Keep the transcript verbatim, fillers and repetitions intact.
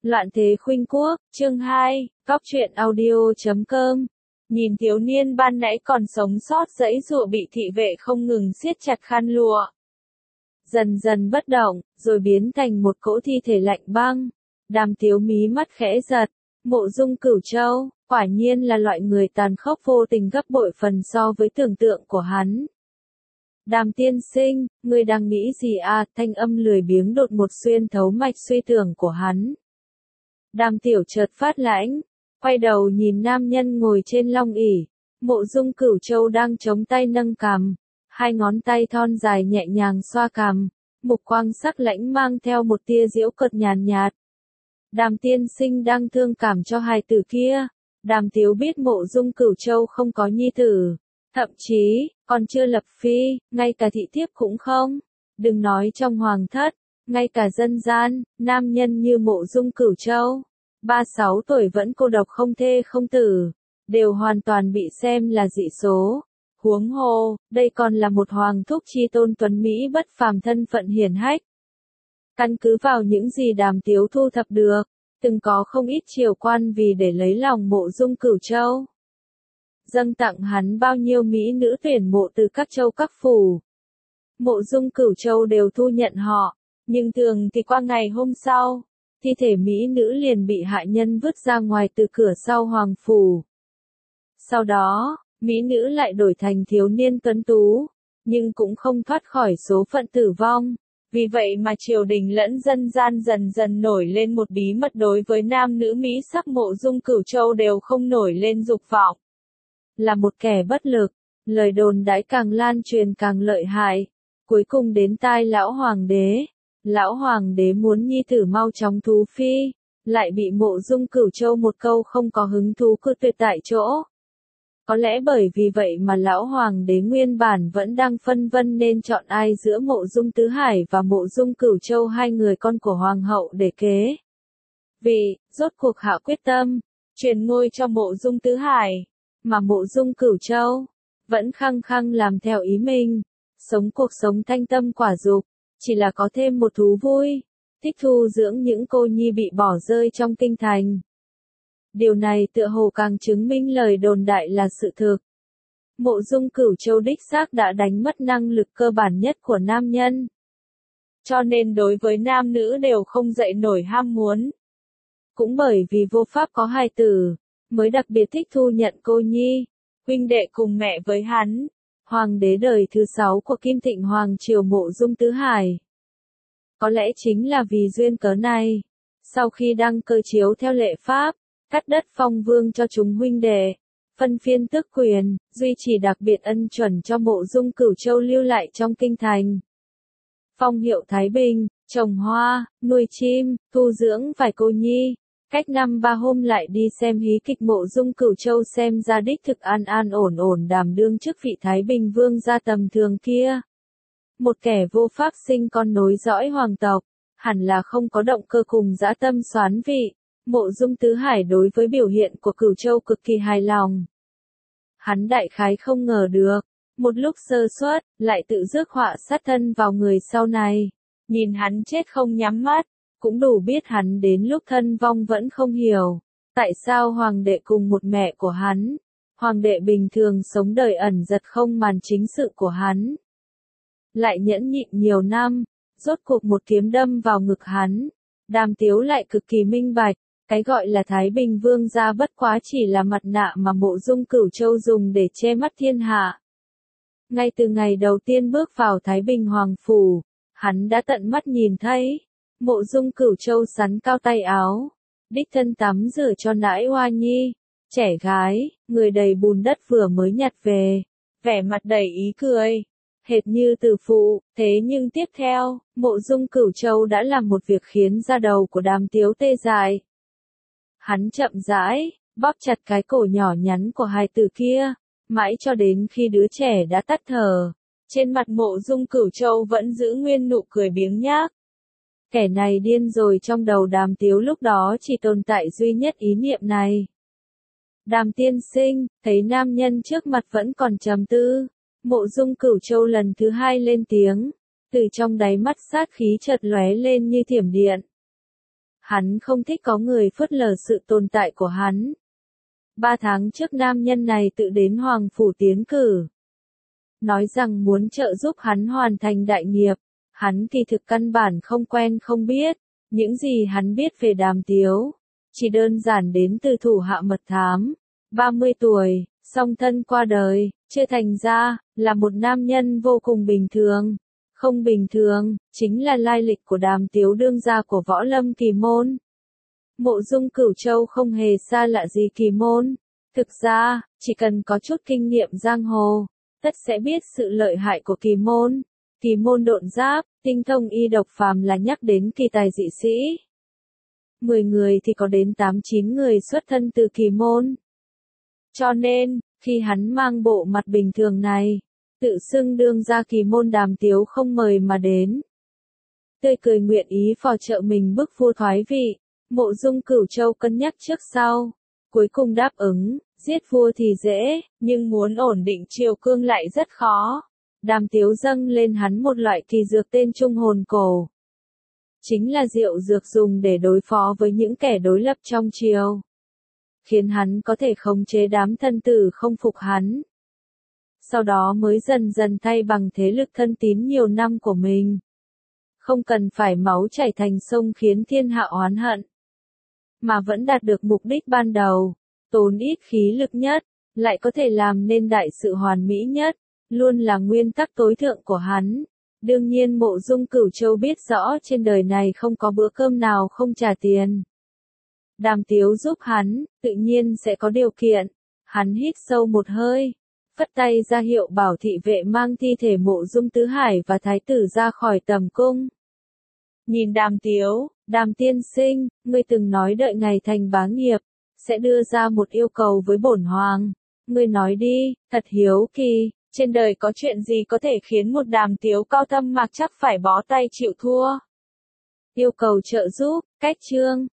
Loạn thế khuynh quốc, chương hai, góc truyện audio chấm com. Nhìn thiếu niên ban nãy còn sống sót giãy giụa bị thị vệ không ngừng siết chặt khăn lụa. Dần dần bất động, rồi biến thành một cỗ thi thể lạnh băng. Đàm Tiếu mí mắt khẽ giật, Mộ Dung Cửu Châu, quả nhiên là loại người tàn khốc vô tình gấp bội phần so với tưởng tượng của hắn. Đàm tiên sinh, ngươi đang nghĩ gì à? Thanh âm lười biếng đột một xuyên thấu mạch suy tưởng của hắn. Đàm tiểu chợt phát lãnh, quay đầu nhìn nam nhân ngồi trên long ỷ. Mộ Dung Cửu Châu đang chống tay nâng cằm, hai ngón tay thon dài nhẹ nhàng xoa cằm, mục quang sắc lãnh mang theo một tia giễu cợt nhàn nhạt. Đàm tiên sinh đang thương cảm cho hài tử kia. Đàm Tiếu biết Mộ Dung Cửu Châu không có nhi tử, thậm chí còn chưa lập phi, ngay cả thị thiếp cũng không. Đừng nói trong hoàng thất, ngay cả dân gian, nam nhân như Mộ Dung Cửu Châu, ba sáu tuổi vẫn cô độc không thê không tử, đều hoàn toàn bị xem là dị số. Huống hồ, đây còn là một hoàng thúc chi tôn tuấn Mỹ bất phàm thân phận hiển hách. Căn cứ vào những gì Đàm Tiếu thu thập được, từng có không ít triều quan vì để lấy lòng Mộ Dung Cửu Châu, dâng tặng hắn bao nhiêu mỹ nữ tuyển mộ từ các châu các phủ. Mộ Dung Cửu Châu đều thu nhận họ, nhưng thường thì qua ngày hôm sau, thi thể mỹ nữ liền bị hạ nhân vứt ra ngoài từ cửa sau hoàng phủ. Sau đó, mỹ nữ lại đổi thành thiếu niên tuấn tú, nhưng cũng không thoát khỏi số phận tử vong. Vì vậy mà triều đình lẫn dân gian dần dần nổi lên một bí mật đối với nam nữ mỹ sắc Mộ Dung Cửu Châu đều không nổi lên dục vọng. Là một kẻ bất lực, lời đồn đãi càng lan truyền càng lợi hại, cuối cùng đến tai lão hoàng đế. Lão hoàng đế muốn nhi tử mau chóng thú phi, lại bị Mộ Dung Cửu Châu một câu không có hứng thú cự tuyệt tại chỗ. Có lẽ bởi vì vậy mà lão hoàng đế nguyên bản vẫn đang phân vân nên chọn ai giữa Mộ Dung Tứ Hải và Mộ Dung Cửu Châu, hai người con của hoàng hậu để kế. Vì, rốt cuộc hạ quyết tâm, truyền ngôi cho Mộ Dung Tứ Hải, mà Mộ Dung Cửu Châu vẫn khăng khăng làm theo ý mình, sống cuộc sống thanh tâm quả dục, chỉ là có thêm một thú vui, thích thu dưỡng những cô nhi bị bỏ rơi trong kinh thành. Điều này tựa hồ càng chứng minh lời đồn đại là sự thực. Mộ Dung Cửu Châu đích xác đã đánh mất năng lực cơ bản nhất của nam nhân. Cho nên đối với nam nữ đều không dậy nổi ham muốn. Cũng bởi vì vô pháp có hài tử, mới đặc biệt thích thu nhận cô nhi, huynh đệ cùng mẹ với hắn. Hoàng đế đời thứ sáu của Kim Thịnh Hoàng triều Mộ Dung Tứ Hải. Có lẽ chính là vì duyên cớ này, sau khi đăng cơ chiếu theo lệ pháp, cắt đất phong vương cho chúng huynh đệ, phân phiên tước quyền, duy trì đặc biệt ân chuẩn cho Mộ Dung Cửu Châu lưu lại trong kinh thành. Phong hiệu Thái Bình, trồng hoa, nuôi chim, thu dưỡng vài cô nhi. Cách năm ba hôm lại đi xem hí kịch Mộ Dung Cửu Châu xem ra đích thực an an ổn ổn đảm đương chức vị Thái Bình vương gia tầm thường kia. Một kẻ vô pháp sinh con nối dõi hoàng tộc, hẳn là không có động cơ cùng dã tâm xoán vị. Mộ Dung Tứ Hải đối với biểu hiện của Cửu Châu cực kỳ hài lòng. Hắn đại khái không ngờ được, một lúc sơ suất, lại tự rước họa sát thân vào người sau này. Nhìn hắn chết không nhắm mắt, cũng đủ biết hắn đến lúc thân vong vẫn không hiểu, tại sao hoàng đệ cùng một mẹ của hắn, hoàng đệ bình thường sống đời ẩn giật không màn chính sự của hắn, lại nhẫn nhịn nhiều năm, rốt cuộc một kiếm đâm vào ngực hắn. Đàm Tiếu lại cực kỳ minh bạch, cái gọi là Thái Bình vương gia bất quá chỉ là mặt nạ mà Mộ Dung Cửu Châu dùng để che mắt thiên hạ. Ngay từ ngày đầu tiên bước vào Thái Bình Hoàng Phủ, hắn đã tận mắt nhìn thấy Mộ Dung Cửu Châu sắn cao tay áo, đích thân tắm rửa cho nãi Hoa Nhi, trẻ gái, người đầy bùn đất vừa mới nhặt về, vẻ mặt đầy ý cười, hệt như từ phụ. Thế nhưng tiếp theo, Mộ Dung Cửu Châu đã làm một việc khiến da đầu của Đàm Tiếu tê dại. Hắn chậm rãi bóp chặt cái cổ nhỏ nhắn của hài tử kia, mãi cho đến khi đứa trẻ đã tắt thở, trên mặt Mộ Dung Cửu Châu vẫn giữ nguyên nụ cười biếng nhác. Kẻ này điên rồi, trong đầu Đàm Tiếu lúc đó chỉ tồn tại duy nhất ý niệm này. Đàm tiên sinh, thấy nam nhân trước mặt vẫn còn trầm tư, Mộ Dung Cửu Châu lần thứ hai lên tiếng, từ trong đáy mắt sát khí chợt lóe lên như thiểm điện. Hắn không thích có người phớt lờ sự tồn tại của hắn. Ba tháng trước nam nhân này tự đến Hoàng Phủ tiến cử. Nói rằng muốn trợ giúp hắn hoàn thành đại nghiệp. Hắn kỳ thực căn bản không quen không biết. Những gì hắn biết về Đàm Tiếu. Chỉ đơn giản đến từ thủ hạ mật thám. ba mươi tuổi, song thân qua đời, chưa thành ra, là một nam nhân vô cùng bình thường. Không bình thường, chính là lai lịch của Đàm Tiếu đương gia của võ lâm kỳ môn. Mộ Dung Cửu Châu không hề xa lạ gì kỳ môn. Thực ra, chỉ cần có chút kinh nghiệm giang hồ, tất sẽ biết sự lợi hại của kỳ môn. Kỳ môn độn giáp, tinh thông y độc phàm là nhắc đến kỳ tài dị sĩ. Mười người thì có đến tám chín người xuất thân từ kỳ môn. Cho nên, khi hắn mang bộ mặt bình thường này, tự xưng đương gia kỳ môn Đàm Tiếu không mời mà đến. Tươi cười nguyện ý phò trợ mình bức vua thoái vị, Mộ Dung Cửu Châu cân nhắc trước sau, cuối cùng đáp ứng, giết vua thì dễ, nhưng muốn ổn định triều cương lại rất khó. Đàm Tiếu dâng lên hắn một loại kỳ dược tên Trung Hồn Cổ. Chính là rượu dược dùng để đối phó với những kẻ đối lập trong triều. Khiến hắn có thể khống chế đám thân tử không phục hắn. Sau đó mới dần dần thay bằng thế lực thân tín nhiều năm của mình. Không cần phải máu chảy thành sông khiến thiên hạ oán hận. Mà vẫn đạt được mục đích ban đầu, tốn ít khí lực nhất, lại có thể làm nên đại sự hoàn mỹ nhất, luôn là nguyên tắc tối thượng của hắn. Đương nhiên Mộ Dung Cửu Châu biết rõ trên đời này không có bữa cơm nào không trả tiền. Đàm Tiếu giúp hắn, tự nhiên sẽ có điều kiện. Hắn hít sâu một hơi, phất tay ra hiệu bảo thị vệ mang thi thể Mộ Dung Tứ Hải và Thái tử ra khỏi tầm cung. Nhìn Đàm Tiếu, Đàm tiên sinh, ngươi từng nói đợi ngày thành bá nghiệp, sẽ đưa ra một yêu cầu với bổn hoàng. Ngươi nói đi, thật hiếu kỳ, trên đời có chuyện gì có thể khiến một Đàm Tiếu cao thâm mặc chắc phải bó tay chịu thua. Yêu cầu trợ giúp, cách chương.